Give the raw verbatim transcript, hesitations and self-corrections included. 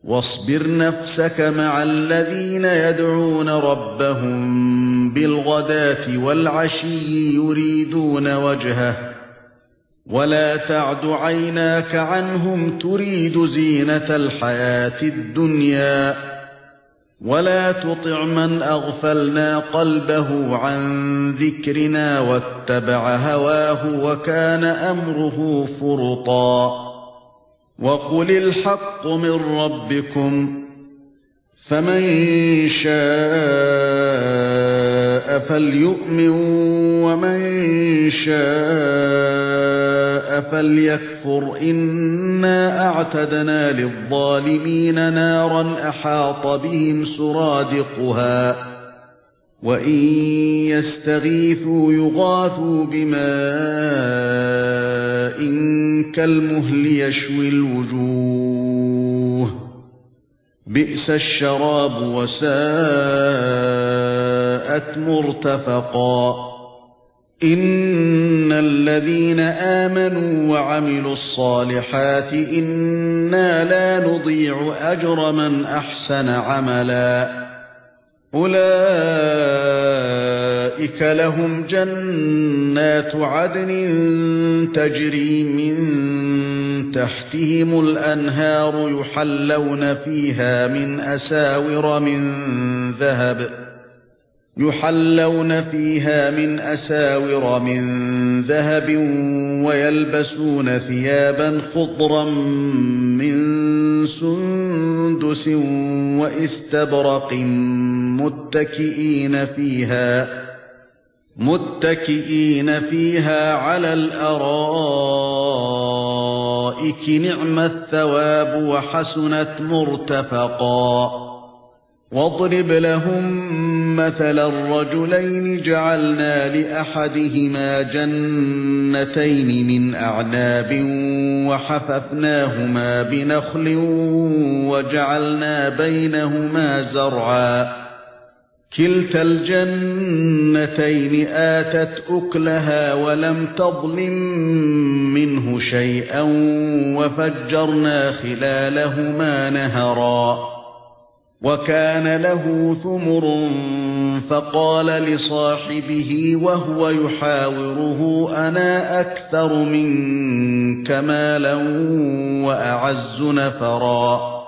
واصبر نفسك مع الذين يدعون ربهم بالغداة والعشي يريدون وجهه ولا تعد عيناك عنهم تريد زينة الحياة الدنيا ولا تطع من أغفلنا قلبه عن ذكرنا واتبع هواه وكان أمره فرطا وقل الحق من ربكم فمن شاء فليؤمن ومن شاء فليكفر إنا أعتدنا للظالمين نارا أحاط بهم سرادقها وإن يستغيثوا يغاثوا بماء كالمهل يشوي الوجوه بئس الشراب وساءت مرتفقا إن الذين آمنوا وعملوا الصالحات إنا لا نضيع أجر من أحسن عملا أولئك لهم جنات عدن تجري من تحتهم الأنهار يحلون فيها من أساور من ذهب يحلون فيها من أساور من ذهب ويلبسون ثيابا خضرا من سندس واستبرق متكئين فيها متكئين فيها على الأرائك نعم الثواب وحسنت مرتفقا واضرب لهم مثل الرجلين جعلنا لأحدهما جنتين من أعناب وحففناهما بنخل وجعلنا بينهما زرعا كلتا الجنتين آتت أكلها ولم تظلم منه شيئا وفجرنا خلالهما نهرا وكان له ثمر فقال لصاحبه وهو يحاوره أنا أكثر منك مالا وأعز نفرا